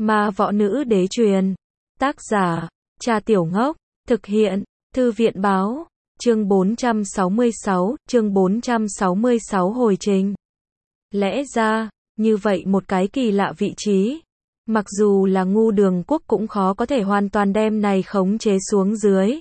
Ma võ nữ đế truyền. Tác giả, Cha Tiểu Ngốc. Thực hiện, Thư viện báo. Chương 466 hồi trình. Lẽ ra, như vậy một cái kỳ lạ vị trí. Mặc dù là Ngu Đường Quốc cũng khó có thể hoàn toàn đem này khống chế xuống dưới.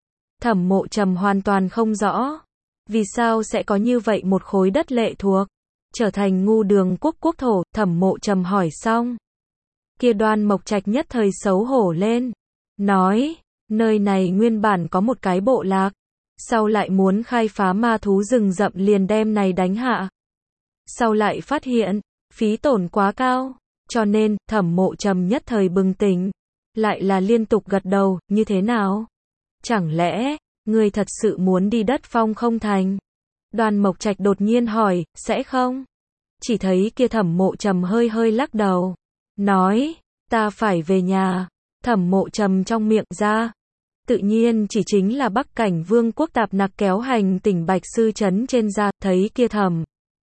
Thẩm Mộ Trầm hoàn toàn không rõ. Vì sao sẽ có như vậy một khối đất lệ thuộc, trở thành Ngu Đường Quốc quốc thổ, Thẩm Mộ Trầm hỏi xong. Kia Đoan Mộc Trạch nhất thời xấu hổ lên. Nói, nơi này nguyên bản có một cái bộ lạc. Sau lại muốn khai phá ma thú rừng rậm liền đem này đánh hạ. Sau lại phát hiện, phí tổn quá cao. Cho nên, Thẩm Mộ Trầm nhất thời bừng tỉnh. Lại là liên tục gật đầu, như thế nào? Chẳng lẽ, ngươi thật sự muốn đi đất phong không thành? Đoan Mộc Trạch đột nhiên hỏi, sẽ không? Chỉ thấy kia Thẩm Mộ Trầm hơi hơi lắc đầu. Nói, ta phải về nhà. Thẩm Mộ Trầm trong miệng ra. Tự nhiên chỉ chính là Bắc Cảnh Vương quốc tạp nặc kéo hành tỉnh Bạch Sư Trấn trên ra, thấy kia Thẩm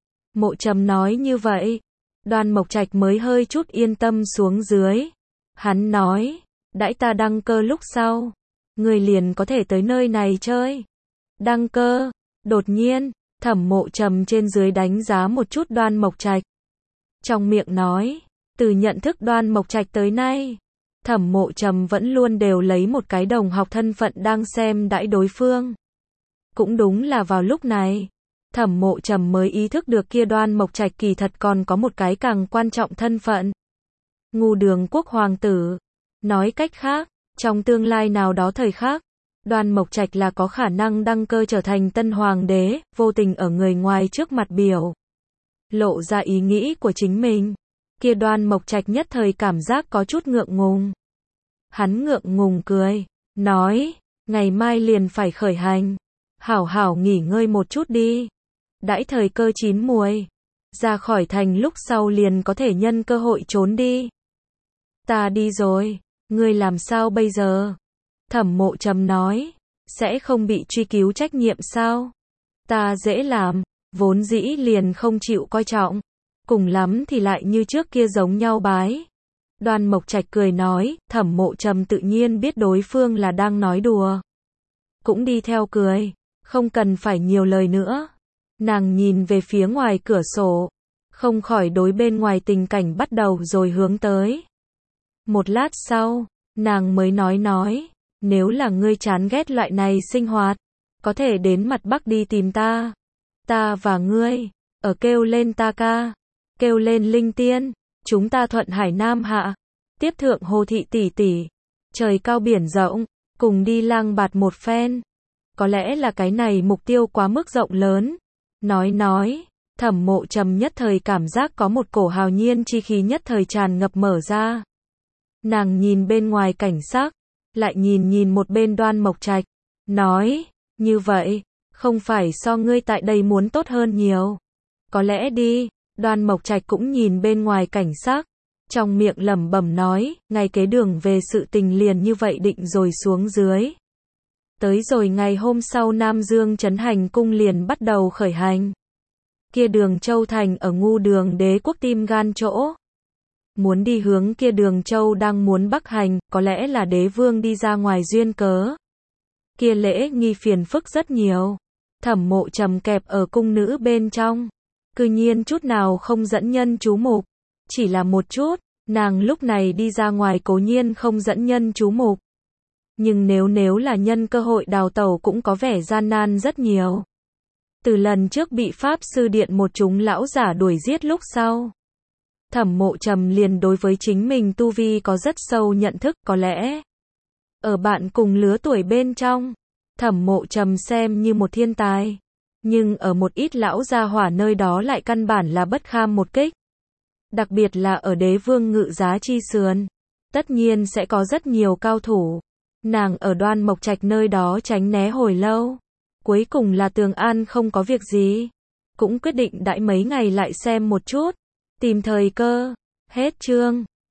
Mộ Trầm nói như vậy. Đoan Mộc Trạch mới hơi chút yên tâm xuống dưới. Hắn nói, đãi ta đăng cơ lúc sau, người liền có thể tới nơi này chơi. Đăng cơ, đột nhiên, Thẩm Mộ Trầm trên dưới đánh giá một chút Đoan Mộc Trạch. Trong miệng nói, từ nhận thức Đoan Mộc Trạch tới nay, Thẩm Mộ Trầm vẫn luôn đều lấy một cái đồng học thân phận đang xem đãi đối phương. Cũng đúng là vào lúc này, Thẩm Mộ Trầm mới ý thức được kia Đoan Mộc Trạch kỳ thật còn có một cái càng quan trọng thân phận. Ngu Đường Quốc hoàng tử. Nói cách khác, trong tương lai nào đó thời khắc, Đoan Mộc Trạch là có khả năng đăng cơ trở thành tân hoàng đế, vô tình ở người ngoài trước mặt biểu lộ ra ý nghĩ của chính mình. Kia Đoan Mộc Trạch nhất thời cảm giác có chút ngượng ngùng. Hắn ngượng ngùng cười, nói, ngày mai liền phải khởi hành. Hảo hảo nghỉ ngơi một chút đi. Đãi thời cơ chín muồi, ra khỏi thành lúc sau liền có thể nhân cơ hội trốn đi. Ta đi rồi, ngươi làm sao bây giờ? Thẩm Mộ Trầm nói, sẽ không bị truy cứu trách nhiệm sao? Ta dễ làm, vốn dĩ liền không chịu coi trọng. Cùng lắm thì lại như trước kia giống nhau bái. Đoan Mộc Trạch cười nói, Thẩm Mộ Trầm tự nhiên biết đối phương là đang nói đùa. Cũng đi theo cười, không cần phải nhiều lời nữa. Nàng nhìn về phía ngoài cửa sổ, không khỏi đối bên ngoài tình cảnh bắt đầu rồi hướng tới. Một lát sau, nàng mới nói, nếu là ngươi chán ghét loại này sinh hoạt, có thể đến mặt Bắc đi tìm ta. Ta và ngươi, ở kêu lên ta ca, kêu lên linh tiên, chúng ta thuận hải nam hạ, tiếp thượng hồ thị tỷ tỷ, trời cao biển rộng, cùng đi lang bạt một phen. Có lẽ là cái này mục tiêu quá mức rộng lớn. Nói, Thẩm Mộ Trầm nhất thời cảm giác có một cổ hào nhiên chi khí nhất thời tràn ngập mở ra. Nàng nhìn bên ngoài cảnh sắc, lại nhìn một bên Đoan Mộc Trạch, nói, như vậy, không phải so ngươi tại đây muốn tốt hơn nhiều. Có lẽ đi. Đoan Mộc Trạch cũng nhìn bên ngoài cảnh sắc, trong miệng lẩm bẩm nói, ngày kế đường về sự tình liền như vậy định rồi xuống dưới. Tới rồi ngày hôm sau Nam Dương Trấn Hành Cung liền bắt đầu khởi hành. Kia Đường Châu thành ở Ngu Đường Đế quốc tim gan chỗ. Muốn đi hướng kia Đường Châu đang muốn bắc hành, có lẽ là đế vương đi ra ngoài duyên cớ. Kia lễ nghi phiền phức rất nhiều. Thẩm Mộ Trầm kẹp ở cung nữ bên trong. Cư nhiên chút nào không dẫn nhân chú mục. Chỉ là một chút, nàng lúc này đi ra ngoài cố nhiên không dẫn nhân chú mục. Nhưng nếu là nhân cơ hội đào tẩu cũng có vẻ gian nan rất nhiều. Từ lần trước bị Pháp Sư Điện một chúng lão giả đuổi giết lúc sau, Thẩm Mộ Trầm liền đối với chính mình tu vi có rất sâu nhận thức, có lẽ ở bạn cùng lứa tuổi bên trong, Thẩm Mộ Trầm xem như một thiên tài. Nhưng ở một ít lão gia hỏa nơi đó lại căn bản là bất kham một kích. Đặc biệt là ở đế vương ngự giá chi sườn. Tất nhiên sẽ có rất nhiều cao thủ. Nàng ở Đoan Mộc Trạch nơi đó tránh né hồi lâu. Cuối cùng là Tường An không có việc gì. Cũng quyết định đãi mấy ngày lại xem một chút. Tìm thời cơ. Hết chương.